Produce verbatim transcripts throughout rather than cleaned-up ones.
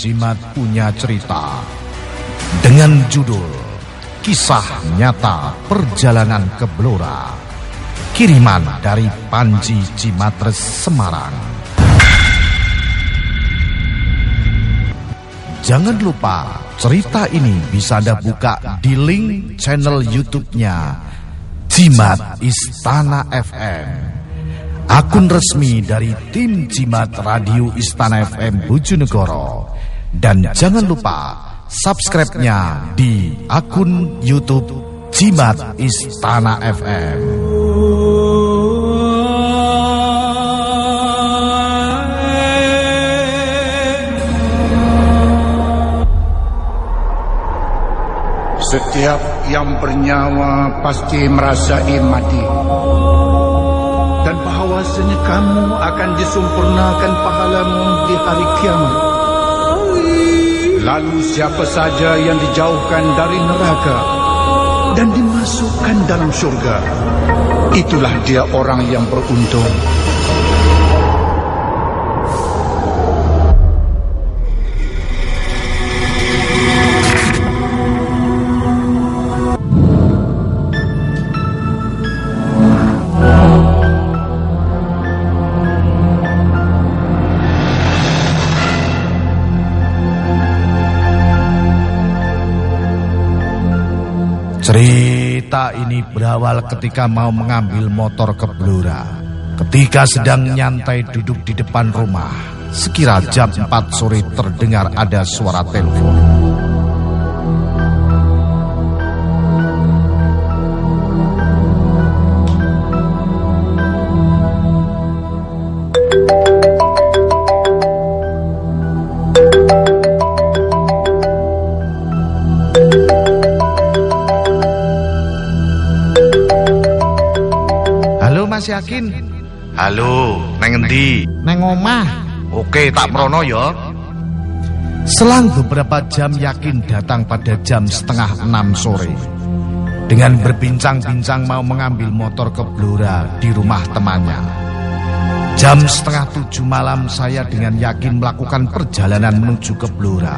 Jimat punya cerita dengan judul Kisah Nyata Perjalanan ke Blora, kiriman dari Panji Cimatres, Semarang. Jangan lupa cerita ini bisa Anda buka di link channel YouTube-nya Jimat Istana F M, akun resmi dari tim Jimat Radio Istana F M Bojonegoro. Dan jangan lupa subscribe-nya di akun YouTube Jimat Istana F M. Setiap yang bernyawa pasti merasai mati, dan bahawasanya kamu akan disempurnakan pahalamu di hari kiamat. Lalu siapa saja yang dijauhkan dari neraka dan dimasukkan dalam surga, itulah dia orang yang beruntung. Cerita ini berawal ketika mau mengambil motor ke Blora. Ketika sedang nyantai duduk di depan rumah, sekira jam empat sore terdengar ada suara telepon. Mas Yakin? Halo, neng endi? Neng omah. Oke, tak merono ya. Selang beberapa jam Yakin datang pada jam setengah enam sore. Dengan berbincang-bincang mau mengambil motor ke Blora di rumah temannya. Jam setengah tujuh malam saya dengan Yakin melakukan perjalanan menuju ke Blora.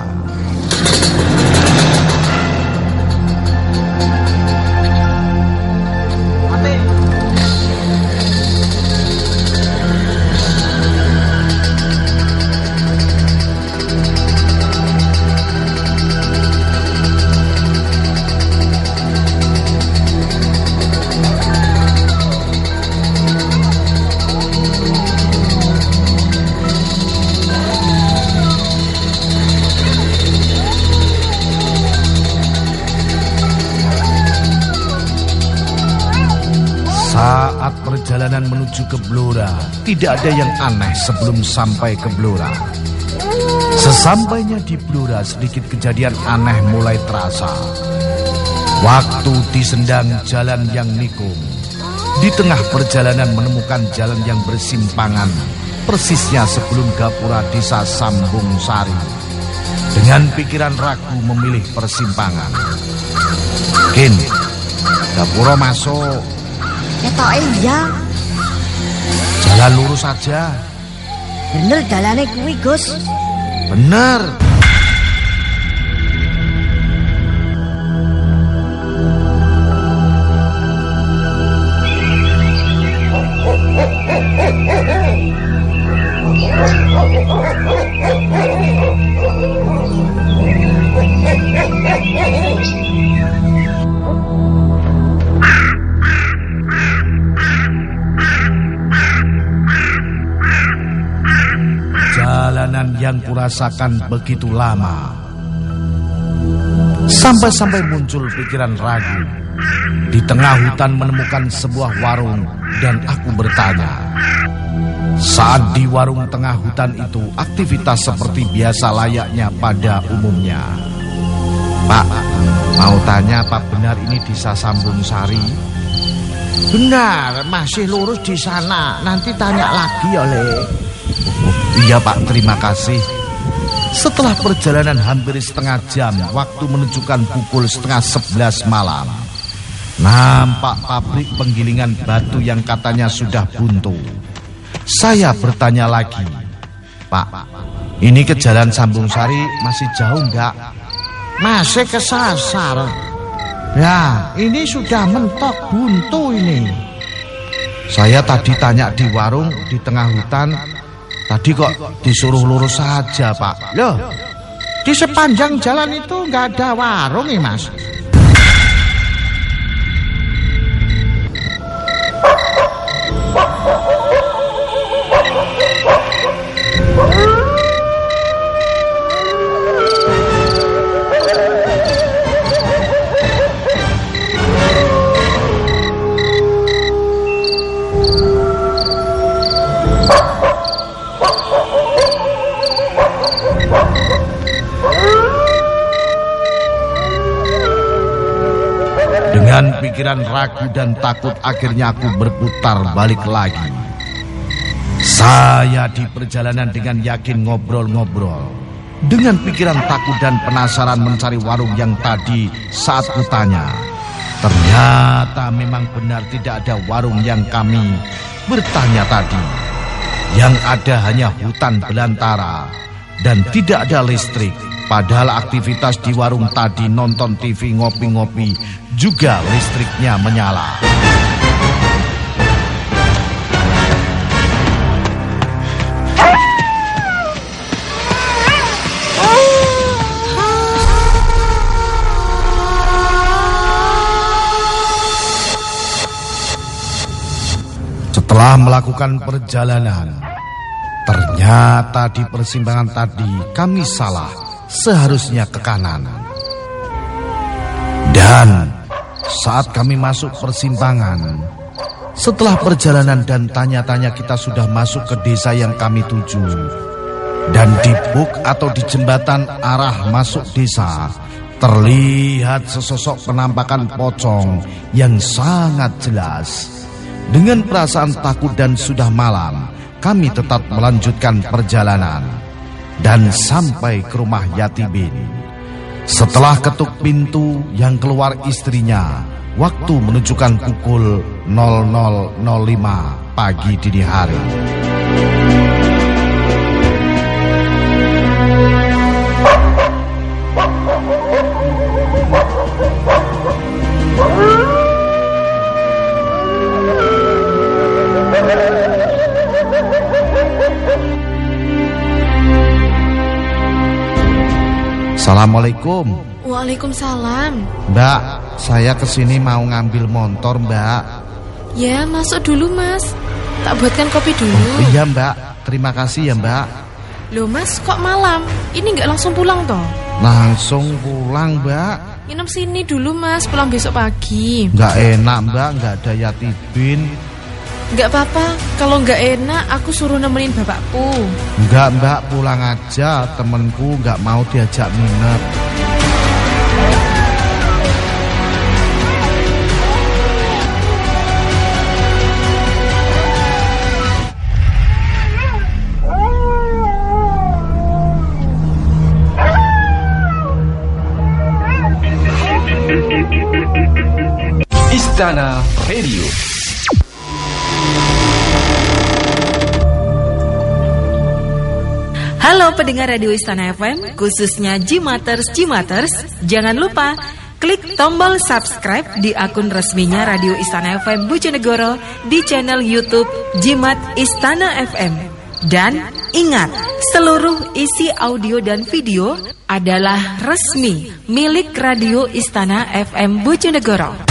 Saat perjalanan menuju ke Blora, tidak ada yang aneh sebelum sampai ke Blora. Sesampainya di Blora, sedikit kejadian aneh mulai terasa. Waktu disendang jalan yang nikung, di tengah perjalanan menemukan jalan yang bersimpangan, persisnya sebelum gapura desa Sambung Sari. Dengan pikiran ragu memilih persimpangan. Kin, gapura masuk. Ketoke iya. Jalan lurus saja. Bener dalane kuwi, Gus. Bener. Jalanan yang kurasakan begitu lama, sampai-sampai muncul pikiran ragu. Di tengah hutan menemukan sebuah warung dan aku bertanya. Saat di warung tengah hutan itu, aktivitas seperti biasa layaknya pada umumnya. Pak, mau tanya apa benar ini desa Sambung Sari? Benar, masih lurus di sana. Nanti tanya lagi oleh. Oh, iya Pak, terima kasih. Setelah perjalanan hampir setengah jam, waktu menunjukkan pukul setengah sebelas malam. Nampak pabrik penggilingan batu yang katanya sudah buntu. Saya bertanya lagi, Pak, Ini ke Jalan Sambung Sari masih jauh enggak? Masih kesasar. Ya, ini sudah mentok buntu ini. Saya tadi tanya di warung di tengah hutan. Tadi kok disuruh lurus saja, Pak. Loh, di sepanjang jalan itu nggak ada warung ya, Mas? Dengan pikiran ragu dan takut akhirnya aku berputar balik lagi. Saya di perjalanan dengan yakin ngobrol-ngobrol. Dengan pikiran takut dan penasaran mencari warung yang tadi saat kutanya. Ternyata memang benar tidak ada warung yang kami bertanya tadi. Yang ada hanya hutan belantara dan tidak ada listrik. Padahal aktivitas di warung tadi nonton T V, ngopi-ngopi juga listriknya menyala. Setelah melakukan perjalanan, ternyata di persimpangan tadi kami salah. Seharusnya ke kanan. Dan saat kami masuk persimpangan, setelah perjalanan dan tanya-tanya kita sudah masuk ke desa yang kami tuju. Dan di buk atau di jembatan arah masuk desa, terlihat sesosok penampakan pocong yang sangat jelas. Dengan perasaan takut dan sudah malam, kami tetap melanjutkan perjalanan. Dan sampai ke rumah Yatibin. Setelah ketuk pintu yang keluar istrinya, waktu menunjukkan pukul nol nol nol lima pagi dini hari. Assalamualaikum. Waalaikumsalam. Mbak, saya kesini mau ngambil motor, Mbak. Ya, masuk dulu, Mas. Tak buatkan kopi dulu. Oh, iya, Mbak. Terima kasih ya, Mbak. Loh, Mas, kok malam? Ini nggak langsung pulang toh? Langsung pulang, Mbak. Nginep sini dulu, Mas. Pulang besok pagi. Nggak enak, Mbak. Nggak ada Yatibin. Nggak apa-apa. Kalau nggak enak, aku suruh nemenin bapakku. Nggak, Mbak. Pulang aja. Temenku nggak mau diajak nginep. Istana Radio. Halo pendengar Radio Istana F M, khususnya Jimaters Jimaters, jangan lupa klik tombol subscribe di akun resminya Radio Istana F M Bojonegoro di channel YouTube Jimat Istana F M. Dan ingat, seluruh isi audio dan video adalah resmi milik Radio Istana F M Bojonegoro.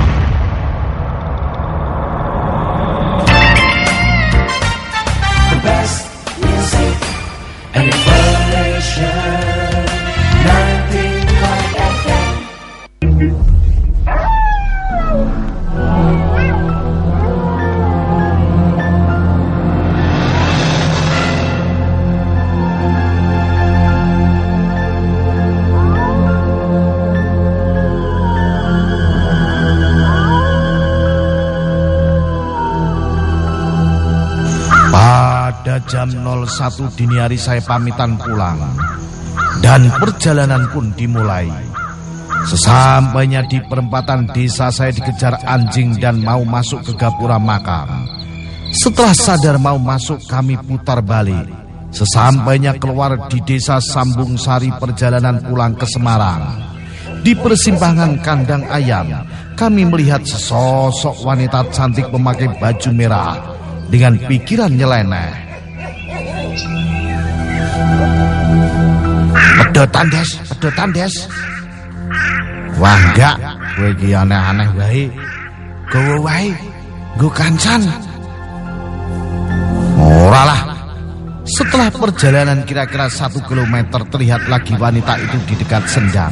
Pada jam nol satu dini hari saya pamitan pulang. Dan perjalanan pun dimulai. Sesampainya di perempatan desa saya dikejar anjing dan mau masuk ke gapura makam. Setelah sadar mau masuk kami putar balik. Sesampainya keluar di desa Sambung Sari, perjalanan pulang ke Semarang, di persimpangan kandang ayam, kami melihat sesosok wanita cantik memakai baju merah dengan pikiran nyeleneh. Pedotan des, pedotan des. Wah enggak, gue iki aneh-aneh wae. Gowo wae, nggo kancan. Ora lah. Setelah perjalanan kira-kira satu kilometer, terlihat lagi wanita itu di dekat sendang.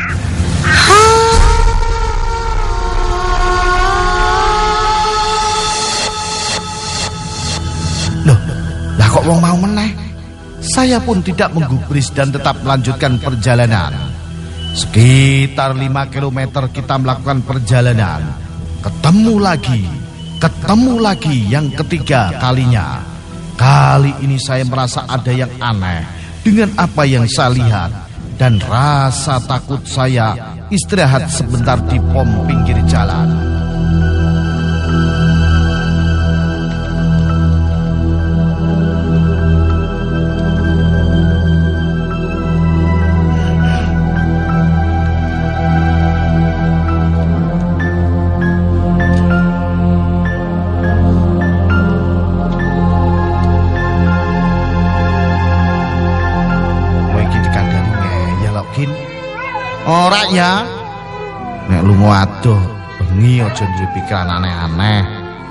Loh, lah kok wong mau meneh? Saya pun tidak menggubris dan tetap melanjutkan perjalanan. Sekitar lima kilometer kita melakukan perjalanan. Ketemu lagi, ketemu lagi yang ketiga kalinya. Kali ini saya merasa ada yang aneh dengan apa yang saya lihat, dan rasa takut saya istirahat sebentar di pom pinggir jalan. Ora ya, nek lunga adoh bengi aja duwe pikiran aneh-aneh.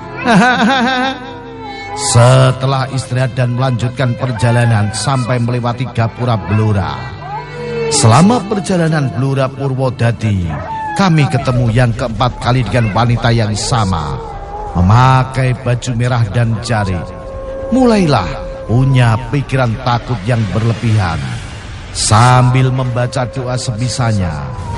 Setelah istirahat dan melanjutkan perjalanan sampai melewati Gapura Blora. Selama perjalanan Blora Purwodadi, kami ketemu yang keempat kali dengan wanita yang sama, memakai baju merah dan jari. Mulailah punya pikiran takut yang berlebihan. Sambil membaca doa sebisanya.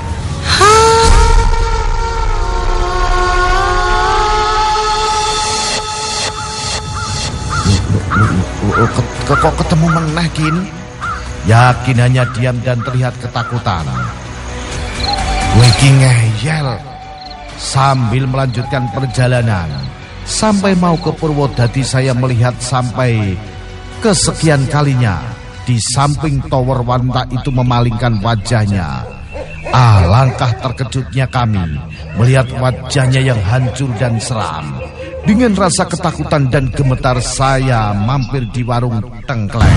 Kok ketemu meneh kin? Yakin hanya diam dan terlihat ketakutan. Weki ngeyel. Sambil melanjutkan perjalanan sampai mau ke Purwodadi, saya melihat sampai kesekian kalinya di samping tower wanita itu memalingkan wajahnya. Alangkah terkejutnya kami melihat wajahnya yang hancur dan seram. Dengan rasa ketakutan dan gemetar, saya mampir di warung tengkleng.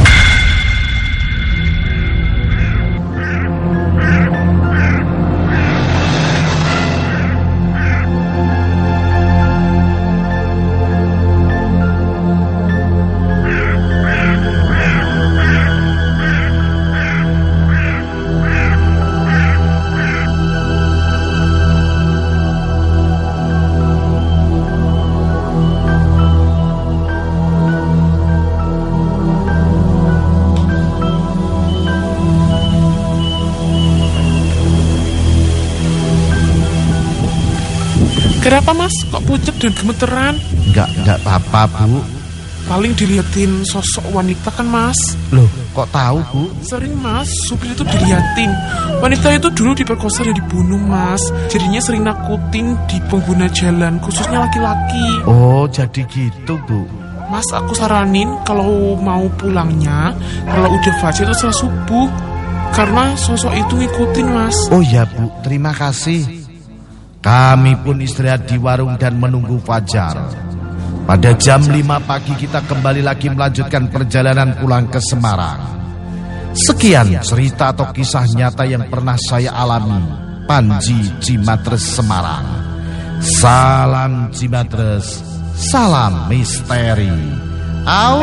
Kenapa mas? Kok pucet dan gemeteran? Enggak, enggak apa-apa bu. Paling diliatin sosok wanita kan mas? Loh, kok tahu bu? Sering mas, supir itu diliatin. Wanita itu dulu diperkosa dan dibunuh mas. Jadinya sering nakutin di pengguna jalan, khususnya laki-laki. Oh, jadi gitu bu. Mas, aku saranin kalau mau pulangnya, kalau udah fajar itu setelah subuh. Karena sosok itu ngikutin mas. Oh ya bu, terima kasih. Kami pun istirahat di warung dan menunggu fajar. Pada jam lima pagi kita kembali lagi melanjutkan perjalanan pulang ke Semarang. Sekian cerita atau kisah nyata yang pernah saya alami. Panji Cimatres Semarang. Salam Cimatres, salam misteri. Au.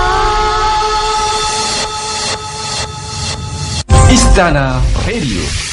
Istana Radio.